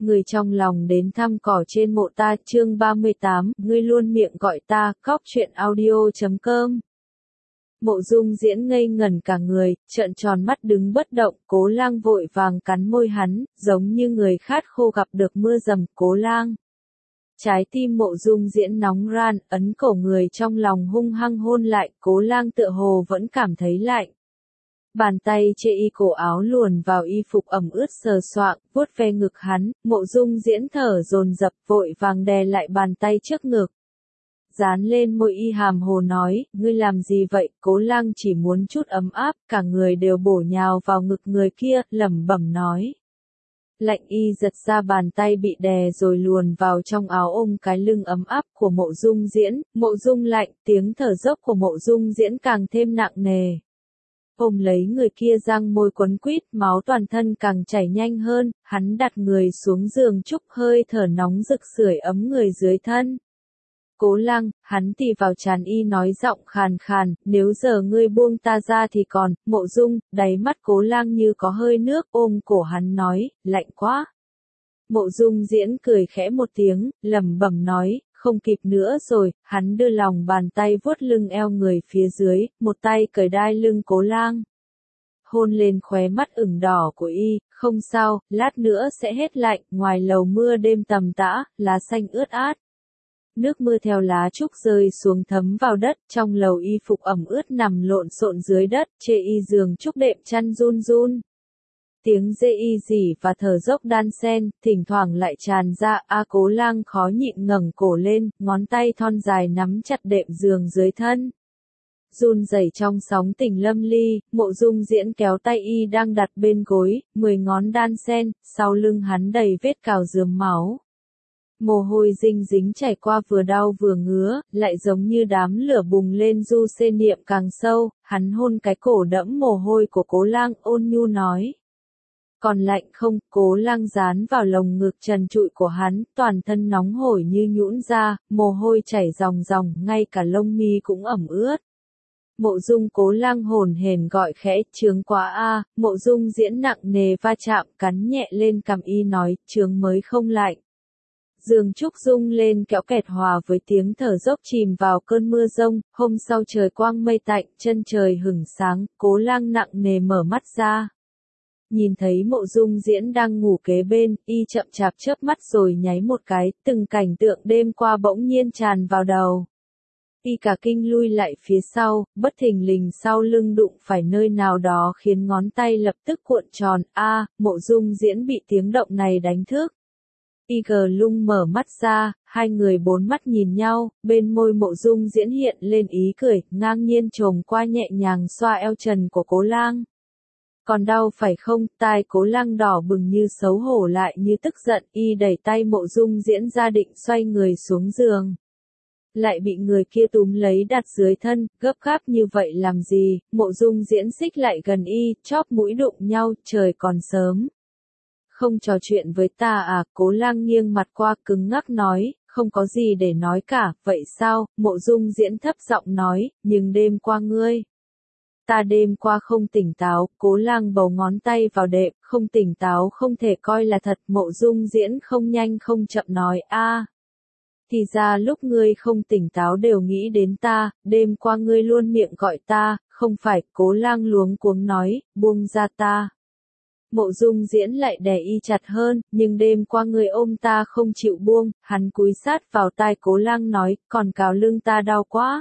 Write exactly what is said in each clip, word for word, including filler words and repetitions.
người trong lòng đến thăm cỏ trên mộ ta, chương ba mươi tám, ngươi luôn miệng gọi ta, cóc truyện audio chấm com. Mộ Dung Diễn ngây ngẩn cả người, trợn tròn mắt đứng bất động, Cố Lang vội vàng cắn môi hắn, giống như người khát khô gặp được mưa dầm, Cố Lang. Trái tim Mộ Dung Diễn nóng ran, ấn cổ người trong lòng hung hăng hôn lại, Cố Lang tựa hồ vẫn cảm thấy lạnh. Bàn tay chê y cổ áo luồn vào y phục ẩm ướt sờ soạng, vuốt ve ngực hắn, Mộ Dung Diễn thở dồn dập vội vàng đè lại bàn tay trước ngực. Dán lên môi y hàm hồ nói, ngươi làm gì vậy? Cố Lang chỉ muốn chút ấm áp, cả người đều bổ nhào vào ngực người kia, lẩm bẩm nói. Lạnh y giật ra bàn tay bị đè rồi luồn vào trong áo ôm cái lưng ấm áp của Mộ Dung Diễn, Mộ Dung lạnh, tiếng thở dốc của Mộ Dung Diễn càng thêm nặng nề. Ôm lấy người kia răng môi quấn quýt, máu toàn thân càng chảy nhanh hơn, hắn đặt người xuống giường chúc hơi thở nóng rực sưởi ấm người dưới thân. Cố Lang, hắn tì vào trán y nói giọng khàn khàn, nếu giờ ngươi buông ta ra thì còn, Mộ Dung, đáy mắt Cố Lang như có hơi nước, ôm cổ hắn nói, lạnh quá. Mộ Dung Diễn cười khẽ một tiếng, lẩm bẩm nói, không kịp nữa rồi, hắn đưa lòng bàn tay vuốt lưng eo người phía dưới, một tay cởi đai lưng Cố Lang. Hôn lên khóe mắt ửng đỏ của y, không sao, lát nữa sẽ hết lạnh, ngoài lầu mưa đêm tầm tã, lá xanh ướt át. Nước mưa theo lá trúc rơi xuống thấm vào đất, trong lầu y phục ẩm ướt nằm lộn xộn dưới đất, chê y giường trúc đệm chăn run run. Tiếng dê y rỉ và thở dốc đan sen, thỉnh thoảng lại tràn ra, A Cố Lang khó nhịn ngẩng cổ lên, ngón tay thon dài nắm chặt đệm giường dưới thân. Run rẩy trong sóng tình lâm ly, Mộ Dung Diễn kéo tay y đang đặt bên gối, mười ngón đan sen, sau lưng hắn đầy vết cào rườm máu. Mồ hôi dinh dính chảy qua vừa đau vừa ngứa, lại giống như đám lửa bùng lên du xê niệm càng sâu, hắn hôn cái cổ đẫm mồ hôi của Cố Lang ôn nhu nói. Còn lạnh không? Cố Lang dán vào lồng ngực trần trụi của hắn, toàn thân nóng hổi như nhũn ra, mồ hôi chảy ròng ròng, ngay cả lông mi cũng ẩm ướt. Mộ Dung Cố Lang hồn hển gọi khẽ, chướng quá a, Mộ Dung Diễn nặng nề va chạm, cắn nhẹ lên cằm y nói, chướng mới không lạnh. Giường trúc rung lên kẽo kẹt hòa với tiếng thở dốc chìm vào cơn mưa rông, hôm sau trời quang mây tạnh, chân trời hửng sáng, Cố Lang nặng nề mở mắt ra. Nhìn thấy Mộ Dung Diễn đang ngủ kế bên, y chậm chạp chớp mắt rồi nháy một cái, từng cảnh tượng đêm qua bỗng nhiên tràn vào đầu. Y cả kinh lui lại phía sau, bất thình lình sau lưng đụng phải nơi nào đó khiến ngón tay lập tức cuộn tròn, a, Mộ Dung Diễn bị tiếng động này đánh thức. Y gờ lung mở mắt ra, hai người bốn mắt nhìn nhau, bên môi Mộ Dung Diễn hiện lên ý cười, ngang nhiên chồm qua nhẹ nhàng xoa eo trần của Cố Lang. Còn đau phải không? Tai Cố Lang đỏ bừng như xấu hổ lại như tức giận, y đẩy tay Mộ Dung Diễn ra định xoay người xuống giường. Lại bị người kia túm lấy đặt dưới thân, gấp gáp như vậy làm gì? Mộ Dung Diễn xích lại gần y, chóp mũi đụng nhau, trời còn sớm. Không trò chuyện với ta à? Cố Lang nghiêng mặt qua cứng ngắc nói, không có gì để nói cả, vậy sao? Mộ Dung Diễn thấp giọng nói, nhưng đêm qua ngươi. Ta đêm qua không tỉnh táo, Cố Lang bấu ngón tay vào đệm, không tỉnh táo không thể coi là thật, Mộ Dung Diễn không nhanh không chậm nói, a, thì ra lúc ngươi không tỉnh táo đều nghĩ đến ta, đêm qua ngươi luôn miệng gọi ta, không phải? Cố Lang luống cuống nói, buông ra ta. Mộ Dung Diễn lại đè y chặt hơn, nhưng đêm qua ngươi ôm ta không chịu buông, hắn cúi sát vào tai Cố Lang nói, còn cào lưng ta đau quá.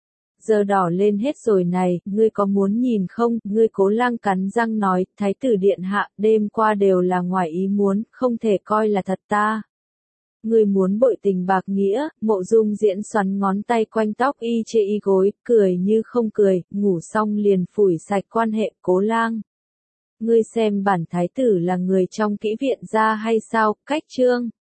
Giờ đỏ lên hết rồi này, ngươi có muốn nhìn không? Ngươi Cố Lang cắn răng nói, Thái tử điện hạ, đêm qua đều là ngoài ý muốn, không thể coi là thật ta. Ngươi muốn bội tình bạc nghĩa? Mộ Dung Diễn xoắn ngón tay quanh tóc y chê y gối, cười như không cười, ngủ xong liền phủi sạch quan hệ. Cố Lang, ngươi xem bản thái tử là người trong kỹ viện ra hay sao? Cách chương